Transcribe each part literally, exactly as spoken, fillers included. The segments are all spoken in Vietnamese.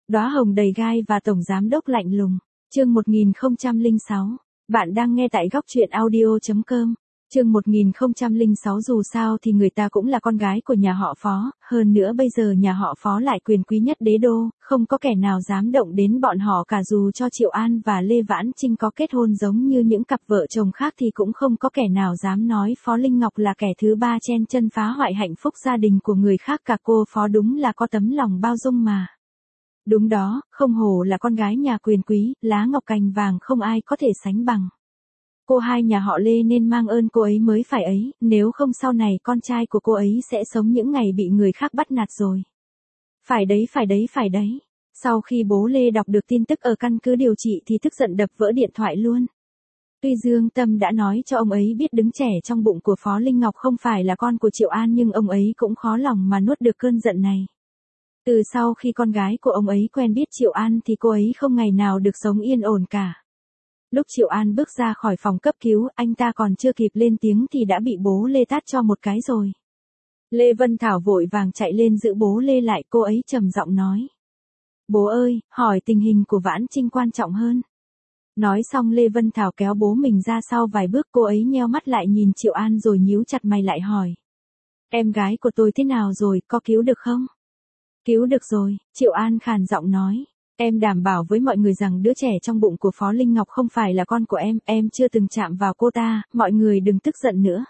Đóa hồng đầy gai và tổng giám đốc lạnh lùng. Chương một nghìn không trăm lẻ sáu. Bạn đang nghe tại góc truyện audio chấm com. Chương một nghìn không trăm lẻ sáu dù sao thì người ta cũng là con gái của nhà họ Phó, hơn nữa bây giờ nhà họ Phó lại quyền quý nhất đế đô, không có kẻ nào dám động đến bọn họ cả, dù cho Triệu An và Lê Vãn Trinh có kết hôn giống như những cặp vợ chồng khác thì cũng không có kẻ nào dám nói Phó Linh Ngọc là kẻ thứ ba chen chân phá hoại hạnh phúc gia đình của người khác cả. Cô Phó đúng là có tấm lòng bao dung mà. Đúng đó, không hổ là con gái nhà quyền quý, lá ngọc cành vàng không ai có thể sánh bằng. Cô hai nhà họ Lê nên mang ơn cô ấy mới phải ấy, nếu không sau này con trai của cô ấy sẽ sống những ngày bị người khác bắt nạt rồi. Phải đấy phải đấy phải đấy. Sau khi bố Lê đọc được tin tức ở căn cứ điều trị thì tức giận đập vỡ điện thoại luôn. Tuy Dương Tâm đã nói cho ông ấy biết đứa trẻ trong bụng của Phó Linh Ngọc không phải là con của Triệu An, nhưng ông ấy cũng khó lòng mà nuốt được cơn giận này. Từ sau khi con gái của ông ấy quen biết Triệu An thì cô ấy không ngày nào được sống yên ổn cả. Lúc Triệu An bước ra khỏi phòng cấp cứu, anh ta còn chưa kịp lên tiếng thì đã bị bố Lê tát cho một cái rồi. Lê Vân Thảo vội vàng chạy lên giữ bố Lê lại, cô ấy trầm giọng nói. Bố ơi, hỏi tình hình của Vãn Trinh quan trọng hơn. Nói xong Lê Vân Thảo kéo bố mình ra sau vài bước, cô ấy nheo mắt lại nhìn Triệu An rồi nhíu chặt mày lại hỏi. Em gái của tôi thế nào rồi, có cứu được không? Cứu được rồi, Triệu An khàn giọng nói. Em đảm bảo với mọi người rằng đứa trẻ trong bụng của Phó Linh Ngọc không phải là con của em, em chưa từng chạm vào cô ta, mọi người đừng tức giận nữa.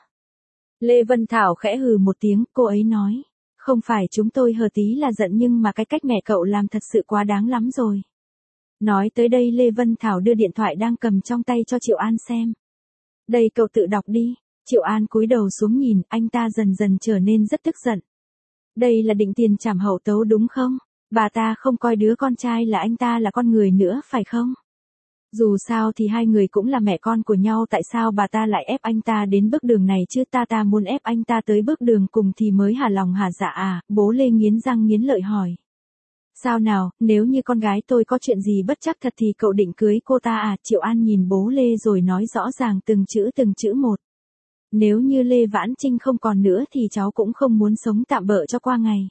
Lê Vân Thảo khẽ hừ một tiếng, cô ấy nói. Không phải chúng tôi hờ tí là giận, nhưng mà cái cách mẹ cậu làm thật sự quá đáng lắm rồi. Nói tới đây Lê Vân Thảo đưa điện thoại đang cầm trong tay cho Triệu An xem. Đây cậu tự đọc đi. Triệu An cúi đầu xuống nhìn, anh ta dần dần trở nên rất tức giận. Đây là định tiền trảm hậu tấu đúng không? Bà ta không coi đứa con trai là anh ta là con người nữa phải không? Dù sao thì hai người cũng là mẹ con của nhau, tại sao bà ta lại ép anh ta đến bước đường này chứ? Ta ta muốn ép anh ta tới bước đường cùng thì mới hả lòng hả dạ à? Bố Lê nghiến răng nghiến lợi hỏi. Sao nào, nếu như con gái tôi có chuyện gì bất trắc thật thì cậu định cưới cô ta à? Triệu An nhìn bố Lê rồi nói rõ ràng từng chữ từng chữ một. Nếu như Lê Vãn Trinh không còn nữa thì cháu cũng không muốn sống tạm bợ cho qua ngày.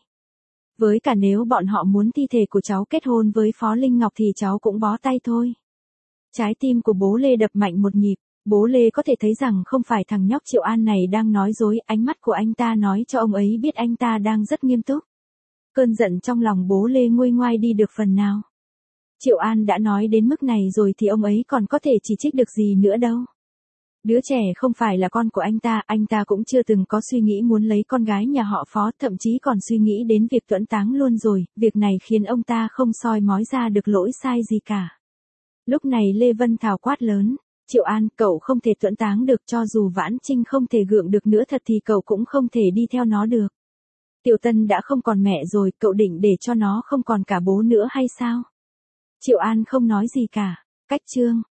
Với cả nếu bọn họ muốn thi thể của cháu kết hôn với Phó Linh Ngọc thì cháu cũng bó tay thôi. Trái tim của bố Lê đập mạnh một nhịp, bố Lê có thể thấy rằng không phải thằng nhóc Triệu An này đang nói dối, ánh mắt của anh ta nói cho ông ấy biết anh ta đang rất nghiêm túc. Cơn giận trong lòng bố Lê nguôi ngoai đi được phần nào. Triệu An đã nói đến mức này rồi thì ông ấy còn có thể chỉ trích được gì nữa đâu. Đứa trẻ không phải là con của anh ta, anh ta cũng chưa từng có suy nghĩ muốn lấy con gái nhà họ Phó, thậm chí còn suy nghĩ đến việc tuẫn táng luôn rồi, việc này khiến ông ta không soi mói ra được lỗi sai gì cả. Lúc này Lê Vân Thảo quát lớn, Triệu An, cậu không thể tuẫn táng được, cho dù Vãn Trinh không thể gượng được nữa thật thì cậu cũng không thể đi theo nó được. Tiểu Tân đã không còn mẹ rồi, cậu định để cho nó không còn cả bố nữa hay sao? Triệu An không nói gì cả. Cách chương